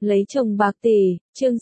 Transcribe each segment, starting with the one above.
Lấy chồng bạc tỷ, chương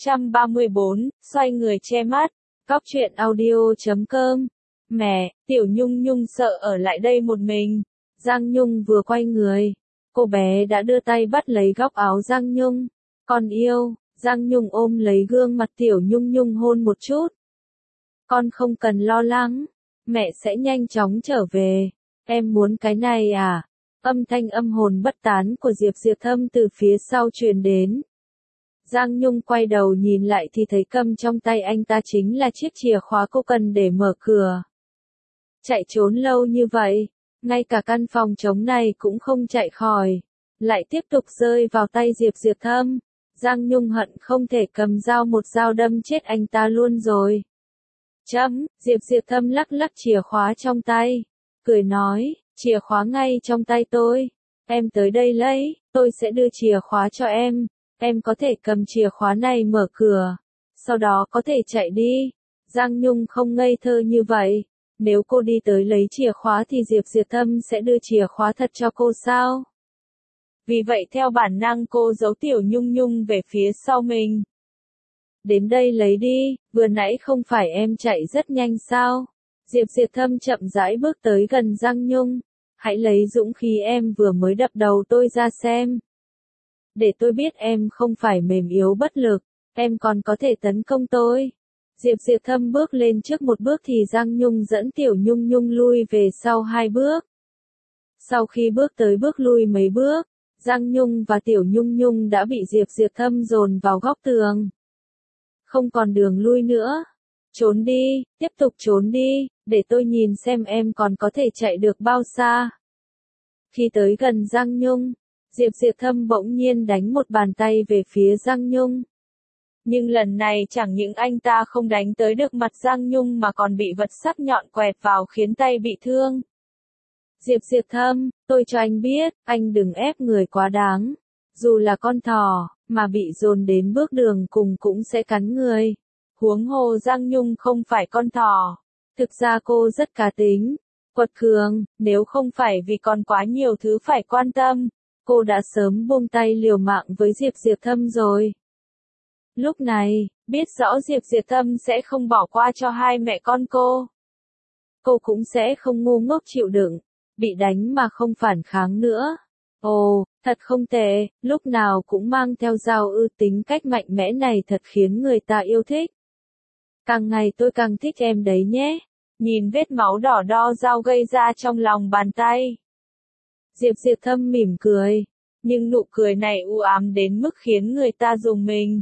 634, xoay người che mắt, Cóc truyện audio.com. Mẹ, Tiểu Nhung Nhung sợ ở lại đây một mình. Giang Nhung vừa quay người, cô bé đã đưa tay bắt lấy góc áo Giang Nhung. Con yêu, Giang Nhung ôm lấy gương mặt Tiểu Nhung Nhung hôn một chút. Con không cần lo lắng, mẹ sẽ nhanh chóng trở về. Em muốn cái này à? Âm thanh âm hồn bất tán của Diệp Diệp Thâm từ phía sau truyền đến. Giang Nhung quay đầu nhìn lại thì thấy cầm trong tay anh ta chính là chiếc chìa khóa cô cần để mở cửa. Chạy trốn lâu như vậy, ngay cả căn phòng trống này cũng không chạy khỏi, lại tiếp tục rơi vào tay Diệp Diệp Thâm. Giang Nhung hận không thể cầm dao một dao đâm chết anh ta luôn rồi. Diệp Diệp Thâm lắc lắc chìa khóa trong tay, cười nói, chìa khóa ngay trong tay tôi. Em tới đây lấy, tôi sẽ đưa chìa khóa cho em. Em có thể cầm chìa khóa này mở cửa, sau đó có thể chạy đi. Giang Nhung không ngây thơ như vậy. Nếu cô đi tới lấy chìa khóa thì Diệp Diệp Thâm sẽ đưa chìa khóa thật cho cô sao? Vì vậy theo bản năng cô giấu Tiểu Nhung Nhung về phía sau mình. Đến đây lấy đi, vừa nãy không phải em chạy rất nhanh sao? Diệp Diệp Thâm chậm rãi bước tới gần Giang Nhung. Hãy lấy dũng khí em vừa mới đập đầu tôi ra xem. Để tôi biết em không phải mềm yếu bất lực, em còn có thể tấn công tôi. Diệp Diệp Thâm bước lên trước một bước thì Giang Nhung dẫn Tiểu Nhung Nhung lui về sau 2 bước. Sau khi bước tới bước lui mấy bước, Giang Nhung và Tiểu Nhung Nhung đã bị Diệp Diệp Thâm dồn vào góc tường. Không còn đường lui nữa. Trốn đi, tiếp tục trốn đi, để tôi nhìn xem em còn có thể chạy được bao xa. Khi tới gần Giang Nhung, Diệp Diệp Thâm bỗng nhiên đánh một bàn tay về phía Giang Nhung. Nhưng lần này chẳng những anh ta không đánh tới được mặt Giang Nhung mà còn bị vật sắc nhọn quẹt vào khiến tay bị thương. Diệp Diệp Thâm, tôi cho anh biết, anh đừng ép người quá đáng. Dù là con thỏ, mà bị dồn đến bước đường cùng cũng sẽ cắn người. Huống hồ Giang Nhung không phải con thỏ. Thực ra cô rất cá tính, quật cường, nếu không phải vì còn quá nhiều thứ phải quan tâm, cô đã sớm buông tay liều mạng với Diệp Diệp Thâm rồi. Lúc này, biết rõ Diệp Diệp Thâm sẽ không bỏ qua cho hai mẹ con cô cũng sẽ không ngu ngốc chịu đựng, bị đánh mà không phản kháng nữa. Ồ, thật không tệ, lúc nào cũng mang theo dao tính cách mạnh mẽ này thật khiến người ta yêu thích. Càng ngày tôi càng thích em đấy nhé. Nhìn vết máu đỏ đo dao gây ra trong lòng bàn tay. Diệp Diệp Thâm mỉm cười, nhưng nụ cười này u ám đến mức khiến người ta rùng mình.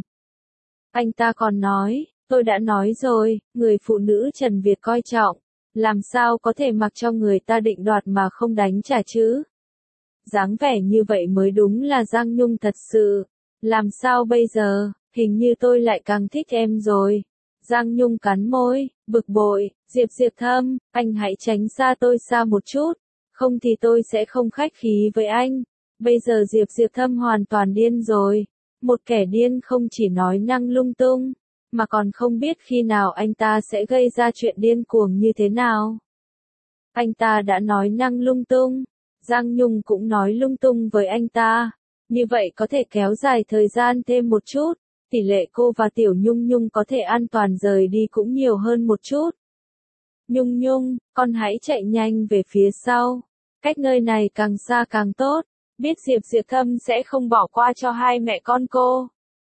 Anh ta còn nói, tôi đã nói rồi, người phụ nữ Trần Việt coi trọng, làm sao có thể mặc cho người ta định đoạt mà không đánh trả chứ? Dáng vẻ như vậy mới đúng là Giang Nhung thật sự. Làm sao bây giờ, hình như tôi lại càng thích em rồi. Giang Nhung cắn môi, bực bội, Diệp Diệp Thâm, anh hãy tránh xa tôi xa một chút, không thì tôi sẽ không khách khí với anh. Bây giờ Diệp Diệp Thâm hoàn toàn điên rồi. Một kẻ điên không chỉ nói năng lung tung, mà còn không biết khi nào anh ta sẽ gây ra chuyện điên cuồng như thế nào. Anh ta đã nói năng lung tung, Giang Nhung cũng nói lung tung với anh ta. Như vậy có thể kéo dài thời gian thêm một chút, tỷ lệ cô và Tiểu Nhung Nhung có thể an toàn rời đi cũng nhiều hơn một chút. Nhung Nhung, con hãy chạy nhanh về phía sau, cách nơi này càng xa càng tốt. Biết Diệp Diệp Thâm sẽ không bỏ qua cho hai mẹ con cô.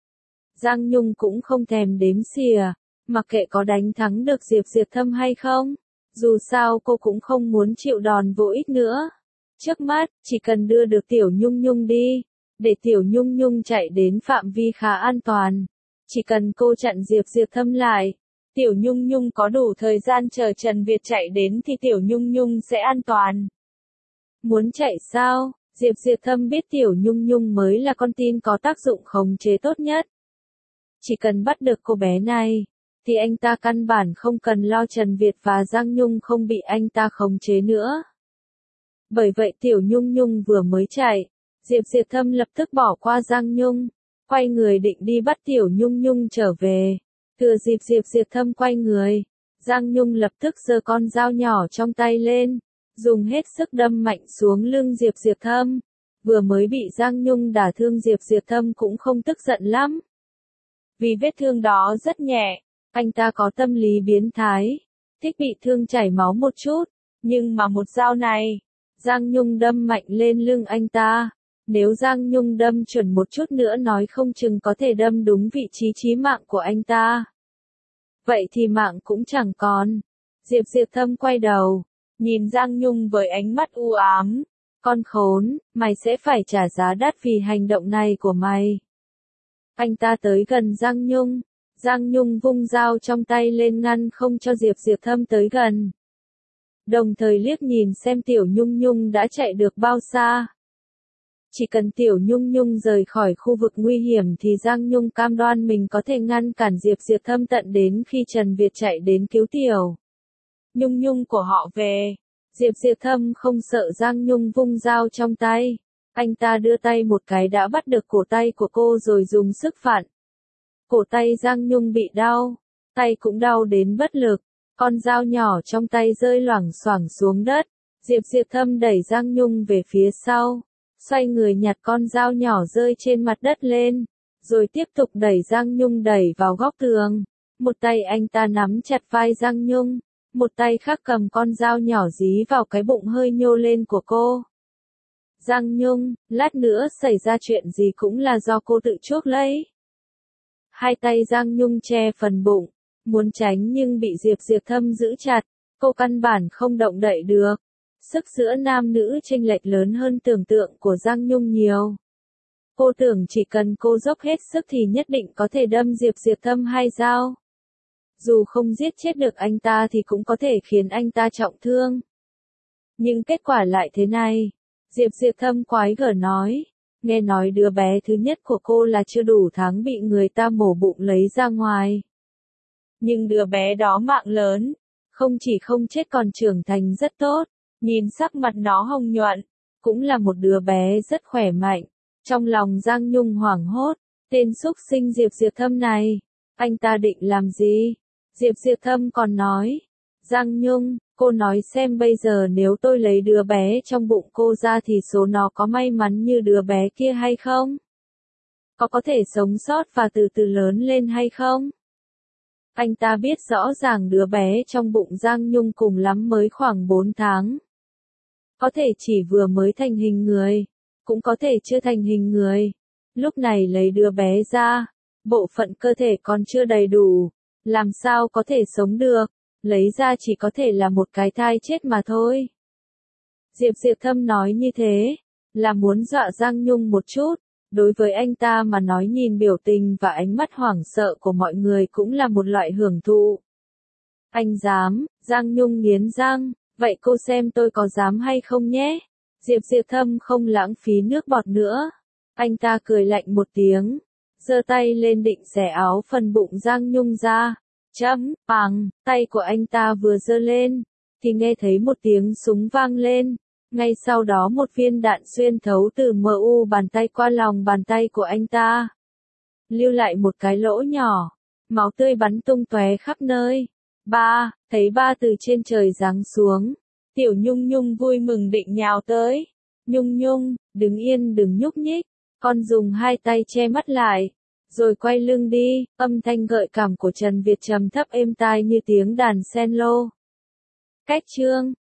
Giang Nhung cũng không thèm đếm xỉa, mặc kệ có đánh thắng được Diệp Diệp Thâm hay không. Dù sao cô cũng không muốn chịu đòn vô ích nữa. Trước mắt, chỉ cần đưa được Tiểu Nhung Nhung đi, để Tiểu Nhung Nhung chạy đến phạm vi khá an toàn. Chỉ cần cô chặn Diệp Diệp Thâm lại, Tiểu Nhung Nhung có đủ thời gian chờ Trần Việt chạy đến thì Tiểu Nhung Nhung sẽ an toàn. Muốn chạy sao? Diệp Diệp Thâm biết Tiểu Nhung Nhung mới là con tin có tác dụng khống chế tốt nhất. Chỉ cần bắt được cô bé này, thì anh ta căn bản không cần lo Trần Việt và Giang Nhung không bị anh ta khống chế nữa. Bởi vậy Tiểu Nhung Nhung vừa mới chạy, Diệp Diệp Thâm lập tức bỏ qua Giang Nhung, quay người định đi bắt Tiểu Nhung Nhung trở về. Thừa dịp Diệp Diệp Thâm quay người, Giang Nhung lập tức giơ con dao nhỏ trong tay lên, dùng hết sức đâm mạnh xuống lưng Diệp Diệp Thâm. Vừa mới bị Giang Nhung đả thương Diệp Diệp Thâm cũng không tức giận lắm. Vì vết thương đó rất nhẹ, anh ta có tâm lý biến thái, thích bị thương chảy máu một chút, nhưng mà một dao này, Giang Nhung đâm mạnh lên lưng anh ta. Nếu Giang Nhung đâm chuẩn một chút nữa nói không chừng có thể đâm đúng vị trí chí mạng của anh ta. Vậy thì mạng cũng chẳng còn. Diệp Diệp Thâm quay đầu, nhìn Giang Nhung với ánh mắt u ám. Con khốn, mày sẽ phải trả giá đắt vì hành động này của mày. Anh ta tới gần Giang Nhung. Giang Nhung vung dao trong tay lên ngăn không cho Diệp Diệp Thâm tới gần. Đồng thời liếc nhìn xem Tiểu Nhung Nhung đã chạy được bao xa. Chỉ cần Tiểu Nhung Nhung rời khỏi khu vực nguy hiểm thì Giang Nhung cam đoan mình có thể ngăn cản Diệp Diệp Thâm tận đến khi Trần Việt chạy đến cứu Tiểu Nhung Nhung của họ về. Diệp Diệp Thâm không sợ Giang Nhung vung dao trong tay. Anh ta đưa tay một cái đã bắt được cổ tay của cô rồi dùng sức vặn. Cổ tay Giang Nhung bị đau, tay cũng đau đến bất lực. Con dao nhỏ trong tay rơi loảng xoảng xuống đất. Diệp Diệp Thâm đẩy Giang Nhung về phía sau, xoay người nhặt con dao nhỏ rơi trên mặt đất lên, rồi tiếp tục đẩy Giang Nhung đẩy vào góc tường. Một tay anh ta nắm chặt vai Giang Nhung, một tay khác cầm con dao nhỏ dí vào cái bụng hơi nhô lên của cô. Giang Nhung, lát nữa xảy ra chuyện gì cũng là do cô tự chuốc lấy. Hai tay Giang Nhung che phần bụng, muốn tránh nhưng bị Diệp Diệp Thâm giữ chặt, cô căn bản không động đậy được. Sức giữa nam nữ chênh lệch lớn hơn tưởng tượng của Giang Nhung nhiều. Cô tưởng chỉ cần cô dốc hết sức thì nhất định có thể đâm Diệp Diệp Thâm 2 dao. Dù không giết chết được anh ta thì cũng có thể khiến anh ta trọng thương. Nhưng kết quả lại thế này. Diệp Diệp Thâm quái gở nói. Nghe nói đứa bé thứ nhất của cô là chưa đủ tháng bị người ta mổ bụng lấy ra ngoài. Nhưng đứa bé đó mạng lớn. Không chỉ không chết còn trưởng thành rất tốt. Nhìn sắc mặt nó hồng nhuận. Cũng là một đứa bé rất khỏe mạnh. Trong lòng Giang Nhung hoảng hốt. Tên xúc sinh Diệp Diệp Thâm này. Anh ta định làm gì? Diệp Diệp Thâm còn nói. Giang Nhung, cô nói xem bây giờ nếu tôi lấy đứa bé trong bụng cô ra thì số nó có may mắn như đứa bé kia hay không? Có thể sống sót và từ từ lớn lên hay không? Anh ta biết rõ ràng đứa bé trong bụng Giang Nhung cùng lắm mới khoảng 4 tháng. Có thể chỉ vừa mới thành hình người, cũng có thể chưa thành hình người. Lúc này lấy đứa bé ra, bộ phận cơ thể còn chưa đầy đủ, làm sao có thể sống được, lấy ra chỉ có thể là một cái thai chết mà thôi. Diệp Diệp Thâm nói như thế, là muốn dọa Giang Nhung một chút, đối với anh ta mà nói nhìn biểu tình và ánh mắt hoảng sợ của mọi người cũng là một loại hưởng thụ. Anh dám, Giang Nhung nghiến răng, vậy cô xem tôi có dám hay không nhé? Diệp Diệp Thâm không lãng phí nước bọt nữa. Anh ta cười lạnh một tiếng, giơ tay lên định xẻ áo phần bụng Giang Nhung ra. Chấm, bằng, tay của anh ta vừa giơ lên, thì nghe thấy một tiếng súng vang lên. Ngay sau đó một viên đạn xuyên thấu từ MU bàn tay qua lòng bàn tay của anh ta. Lưu lại một cái lỗ nhỏ, máu tươi bắn tung tóe khắp nơi. Thấy ba từ trên trời giáng xuống. Tiểu Nhung Nhung vui mừng định nhào tới. Nhung Nhung, đứng yên đừng nhúc nhích. Con dùng hai tay che mắt lại. Rồi quay lưng đi, âm thanh gợi cảm của Trần Việt trầm thấp êm tai như tiếng đàn cello. Cách chương